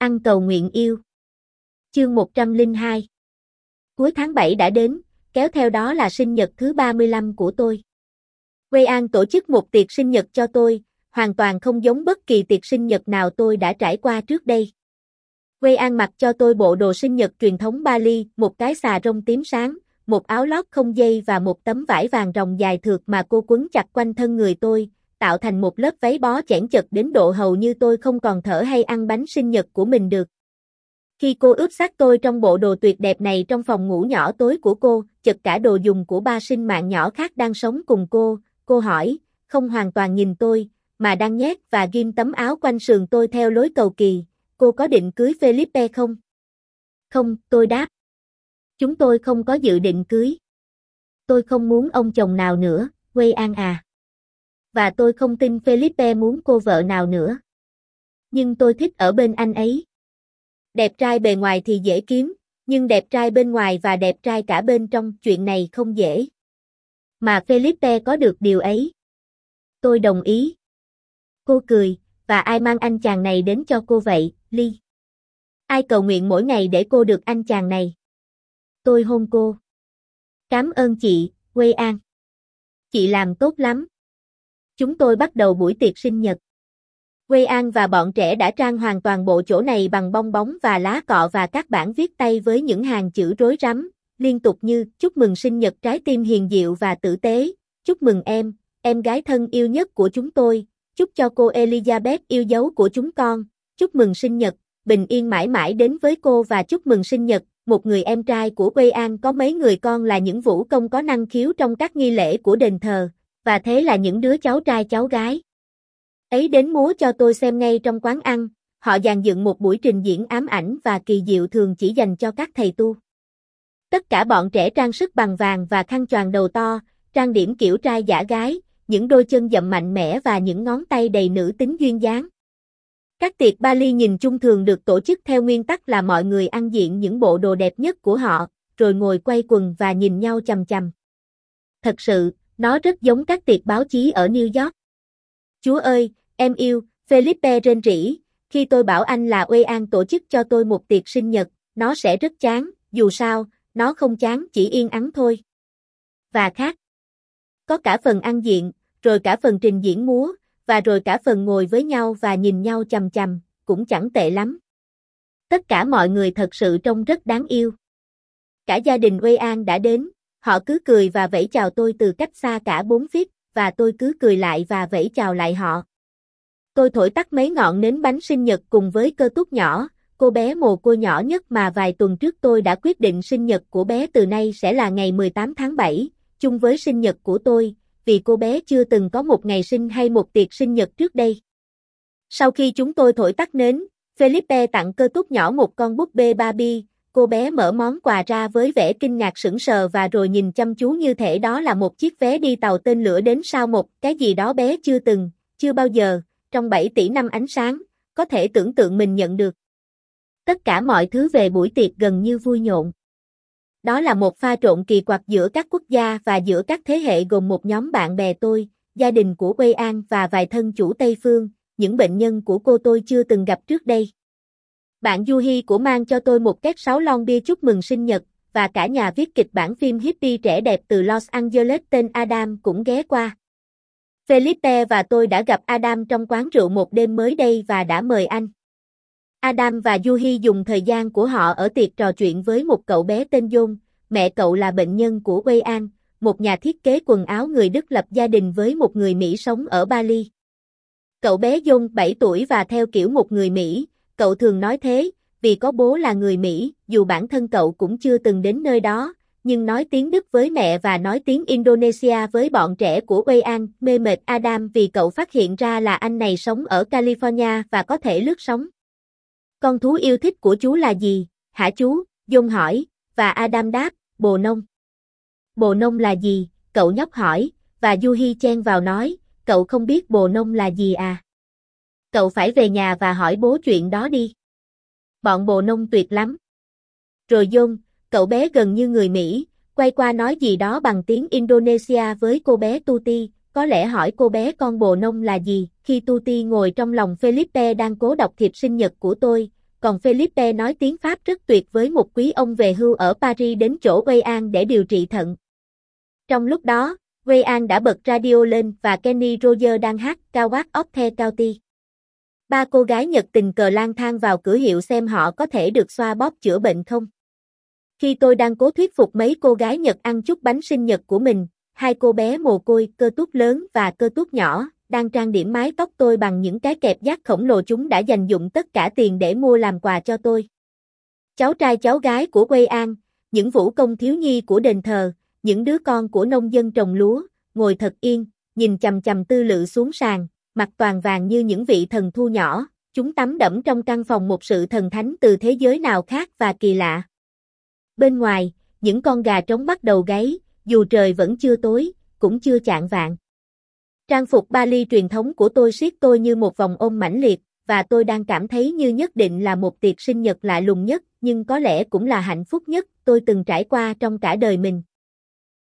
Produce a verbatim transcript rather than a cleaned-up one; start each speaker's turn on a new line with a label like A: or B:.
A: Ăn cầu nguyện yêu. Chương một trăm lẻ hai. Cuối tháng bảy đã đến, kéo theo đó là sinh nhật thứ ba mươi lăm của tôi. Wei An tổ chức một tiệc sinh nhật cho tôi, hoàn toàn không giống bất kỳ tiệc sinh nhật nào tôi đã trải qua trước đây. Wei An mặc cho tôi bộ đồ sinh nhật truyền thống Bali, một cái xà rông tím sáng, một áo lót không dây và một tấm vải vàng ròng dài thượt mà cô quấn chặt quanh thân người tôi, tạo thành một lớp váy bó chẽn chật đến độ hầu như tôi không còn thở hay ăn bánh sinh nhật của mình được. Khi cô ướp xác tôi trong bộ đồ tuyệt đẹp này trong phòng ngủ nhỏ tối của cô, chật cả đồ dùng của ba sinh mạng nhỏ khác đang sống cùng cô, cô hỏi, không hoàn toàn nhìn tôi, mà đang nhét và ghim tấm áo quanh sườn tôi theo lối cầu kỳ, cô có định cưới Felipe không? Không, tôi đáp. Chúng tôi không có dự định cưới. Tôi không muốn ông chồng nào nữa, Wei An à. Và tôi không tin Felipe muốn cô vợ nào nữa. Nhưng tôi thích ở bên anh ấy. Đẹp trai bề ngoài thì dễ kiếm, nhưng đẹp trai bên ngoài và đẹp trai cả bên trong, chuyện này không dễ. Mà Felipe có được điều ấy. Tôi đồng ý. Cô cười, và ai mang anh chàng này đến cho cô vậy, Ly? Ai cầu nguyện mỗi ngày để cô được anh chàng này? Tôi hôn cô. Cảm ơn chị, Wei An. Chị làm tốt lắm. Chúng tôi bắt đầu buổi tiệc sinh nhật. Wei An và bọn trẻ đã trang hoàng toàn bộ chỗ này bằng bong bóng và lá cọ và các bảng viết tay với những hàng chữ rối rắm, liên tục như chúc mừng sinh nhật trái tim hiền diệu và tử tế, chúc mừng em, em gái thân yêu nhất của chúng tôi, chúc cho cô Elizabeth yêu dấu của chúng con, chúc mừng sinh nhật, bình yên mãi mãi đến với cô và chúc mừng sinh nhật, một người em trai của Wei An có mấy người con là những vũ công có năng khiếu trong các nghi lễ của đền thờ, và thế là những đứa cháu trai cháu gái ấy đến múa cho tôi xem ngay trong quán ăn, họ dàn dựng một buổi trình diễn ám ảnh và kỳ diệu thường chỉ dành cho các thầy tu. Tất cả bọn trẻ trang sức bằng vàng và khăn choàng đầu to, trang điểm kiểu trai giả gái, những đôi chân dậm mạnh mẽ và những ngón tay đầy nữ tính duyên dáng. Các tiệc Bali nhìn chung thường được tổ chức theo nguyên tắc là mọi người ăn diện những bộ đồ đẹp nhất của họ, rồi ngồi quay quần và nhìn nhau chằm chằm. Thật sự, nó rất giống các tiệc báo chí ở New York. Chúa ơi, em yêu, Felipe rên rỉ, khi tôi bảo anh là Wei An tổ chức cho tôi một tiệc sinh nhật, nó sẽ rất chán, dù sao, nó không chán chỉ yên ắng thôi. Và khác. Có cả phần ăn diện, rồi cả phần trình diễn múa, và rồi cả phần ngồi với nhau và nhìn nhau chằm chằm, cũng chẳng tệ lắm. Tất cả mọi người thật sự trông rất đáng yêu. Cả gia đình Wei An đã đến, họ cứ cười và vẫy chào tôi từ cách xa cả bốn feet, và tôi cứ cười lại và vẫy chào lại họ. Tôi thổi tắt mấy ngọn nến bánh sinh nhật cùng với Cơ Túc nhỏ, cô bé mồ côi nhỏ nhất mà vài tuần trước tôi đã quyết định sinh nhật của bé từ nay sẽ là ngày mười tám tháng bảy, chung với sinh nhật của tôi, vì cô bé chưa từng có một ngày sinh hay một tiệc sinh nhật trước đây. Sau khi chúng tôi thổi tắt nến, Felipe tặng Cơ Túc nhỏ một con búp bê Barbie, cô bé mở món quà ra với vẻ kinh ngạc sững sờ và rồi nhìn chăm chú như thể đó là một chiếc vé đi tàu tên lửa đến sao một cái gì đó bé chưa từng, chưa bao giờ, trong bảy tỷ năm ánh sáng, có thể tưởng tượng mình nhận được. Tất cả mọi thứ về buổi tiệc gần như vui nhộn. Đó là một pha trộn kỳ quặc giữa các quốc gia và giữa các thế hệ gồm một nhóm bạn bè tôi, gia đình của Wei An và vài thân chủ Tây Phương, những bệnh nhân của cô tôi chưa từng gặp trước đây. Bạn Yuhi của mang cho tôi một két sáu lon bia chúc mừng sinh nhật, và cả nhà viết kịch bản phim hippie trẻ đẹp từ Los Angeles tên Adam cũng ghé qua. Felipe và tôi đã gặp Adam trong quán rượu một đêm mới đây và đã mời anh. Adam và Yuhi dùng thời gian của họ ở tiệc trò chuyện với một cậu bé tên John, mẹ cậu là bệnh nhân của Wei An, một nhà thiết kế quần áo người Đức lập gia đình với một người Mỹ sống ở Bali. Cậu bé John bảy tuổi và theo kiểu một người Mỹ, cậu thường nói thế, vì có bố là người Mỹ, dù bản thân cậu cũng chưa từng đến nơi đó, nhưng nói tiếng Đức với mẹ và nói tiếng Indonesia với bọn trẻ của Wei An, mê mệt Adam vì cậu phát hiện ra là anh này sống ở California và có thể lướt sóng. Con thú yêu thích của chú là gì, hả chú? John hỏi, và Adam đáp, bồ nông. Bồ nông là gì? Cậu nhóc hỏi, và Yuhi chen vào nói, cậu không biết bồ nông là gì à? Cậu phải về nhà và hỏi bố chuyện đó đi. Bọn bồ nông tuyệt lắm. Rồi John, cậu bé gần như người Mỹ, quay qua nói gì đó bằng tiếng Indonesia với cô bé Tuti, có lẽ hỏi cô bé con bồ nông là gì. Khi Tuti ngồi trong lòng Felipe đang cố đọc thiệp sinh nhật của tôi, còn Philippe nói tiếng Pháp rất tuyệt với một quý ông về hưu ở Paris đến chỗ Wei An để điều trị thận. Trong lúc đó, Wei An đã bật radio lên và Kenny Roger đang hát Coward of the County. Ba cô gái Nhật tình cờ lang thang vào cửa hiệu xem họ có thể được xoa bóp chữa bệnh không. Khi tôi đang cố thuyết phục mấy cô gái Nhật ăn chút bánh sinh nhật của mình, hai cô bé mồ côi, cơ tút lớn và cơ tút nhỏ, đang trang điểm mái tóc tôi bằng những cái kẹp dát khổng lồ, chúng đã dành dụm tất cả tiền để mua làm quà cho tôi. Cháu trai cháu gái của Wei An, những vũ công thiếu nhi của đền thờ, những đứa con của nông dân trồng lúa, ngồi thật yên, nhìn chằm chằm tư lự xuống sàn, mặt toàn vàng như những vị thần thu nhỏ, chúng tắm đẫm trong căn phòng một sự thần thánh từ thế giới nào khác và kỳ lạ. Bên ngoài, những con gà trống bắt đầu gáy, dù trời vẫn chưa tối, cũng chưa chạng vạng. Trang phục Bali truyền thống của tôi siết tôi như một vòng ôm mãnh liệt, và tôi đang cảm thấy như nhất định là một tiệc sinh nhật lạ lùng nhất, nhưng có lẽ cũng là hạnh phúc nhất tôi từng trải qua trong cả đời mình.